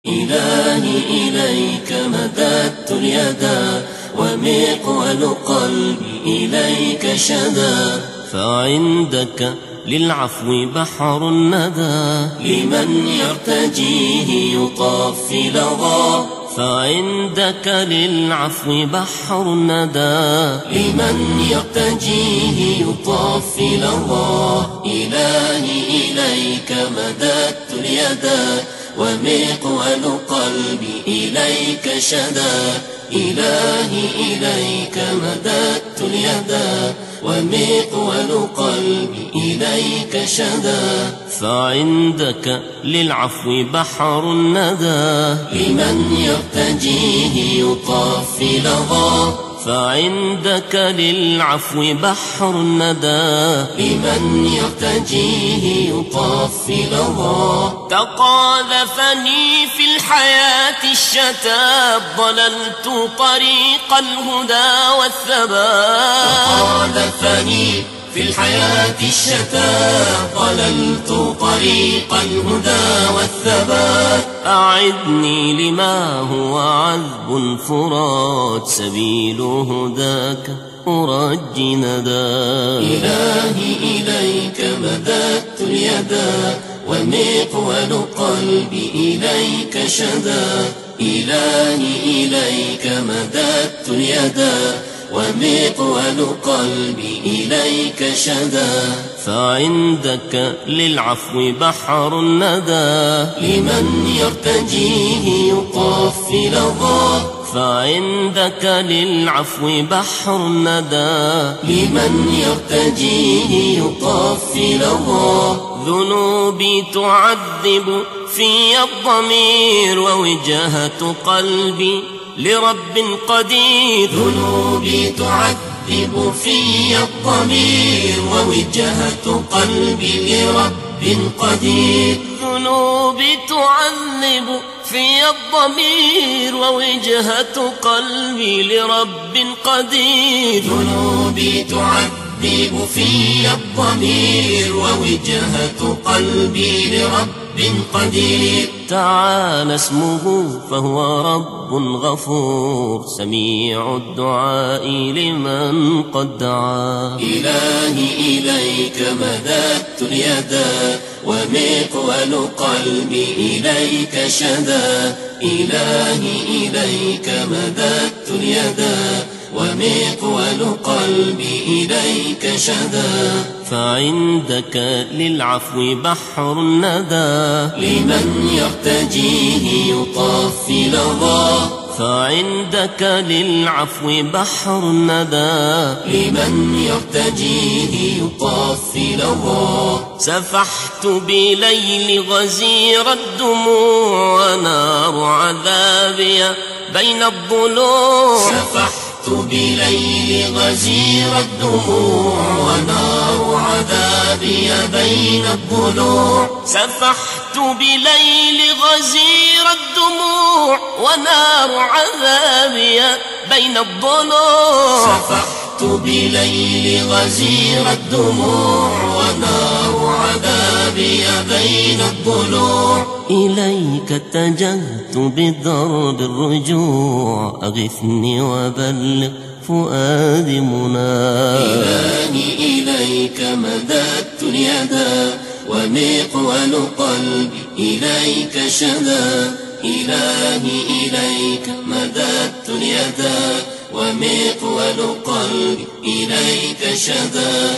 إلهي إليك مددت اليدا، ومقول قلبي إليك شدا. فعندك للعفو بحر الندى، لمن يرتجيه يطاف في لظى. فعندك للعفو بحر الندى، لمن يرتجيه يطاف في لظى. إلهي إليك مددت اليدا، ومقول قلبي إليك شدا. إلهي إليك مددت اليدا، ومقول قلبي إليك شدا. فعندك للعفو بحر الندى، لمن يرتجيه يطاف في لظى. فعندك للعفو بحر الندى، لمن يرتجيه يطاف في لظى. تقاذفني في الحياة الشتاب، ضللت طريق الهدى والثبات. تقاذفني في الحياة الشتاب، ضللت طريق الهدى والثبات. أعدني لما هو عذب فرات، سبيل هداك أرجي ندى. إلهي إليك مددت اليدا، ومقول قلبي إليك شدا. إلهي إليك مددت اليدا، ومقول قلبي إليك شدا. فعندك للعفو بحر الندى، لمن يرتجيه يطاف في لظى. فعندك للعفو بحر الندى، لمن يرتجيه يطاف في لظى. ذنوبي تعذب في الضمير، ووجهة قلبي لرب قدير. ذنوبي تعذب في الضمير، ووجهة قلبي لرب قدير. ذنوبي تعذب في الضمير، ووجهة قلبي لرب قدير. ذنوبي تعذب في الضمير، ووجهة قلبي لرب قدير. تعالى اسمه فهو رب غفور، سميع الدعاء لمن قد دعا. إلهي إليك مددت اليدا، ومقول قلبي إليك شدا. إلهي إليك مددت اليدا، ومقول قلبي إليك شدا. فعندك للعفو بحر الندى، لمن يرتجيه يطاف في لظى. فعندك للعفو بحر الندى، لمن يرتجيه يطاف في لظى. سفحت بليل غزير الدموع، ونار عذابي بين الضلوع. سفحت بليل غزير الدموع، ونار عذابي بين الضلوع. سفحت بليل غزير الدموع، ونار عذابي بين الضلوع. سفحت بليل غزير الدموع، ونار عذابي بين الضلوع. إليك اتجهت بدرب الرجوع، أغثني وبلغ فؤادي منى. إلهي إليك مددت اليدا، ومقول قلبي إليك شدا. إلهي إليك مددت اليدا، ومقول قلبي إليك شدا.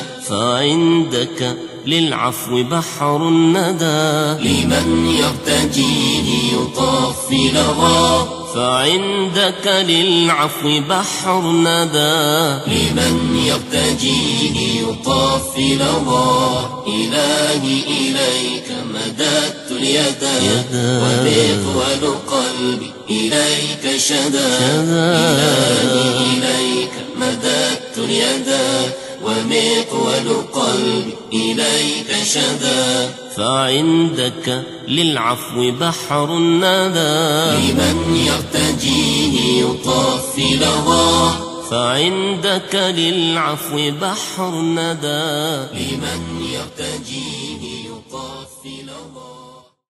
فعندك للعفو بحر الندى، لمن يرتجيه يطاف في لظى. فعندك للعفو بحر الندى، لمن يرتجيه يطاف في لظى. إلهي إليك مددت اليدا، ومقول قلبي إليك شدا. إلهي إليك مددت اليدا، ومقول قلبي إليك شدا. فعندك للعفو بحر الندى، لمن يرتجيه يطاف في لظى. فعندك للعفو بحر الندى، لمن يرتجيه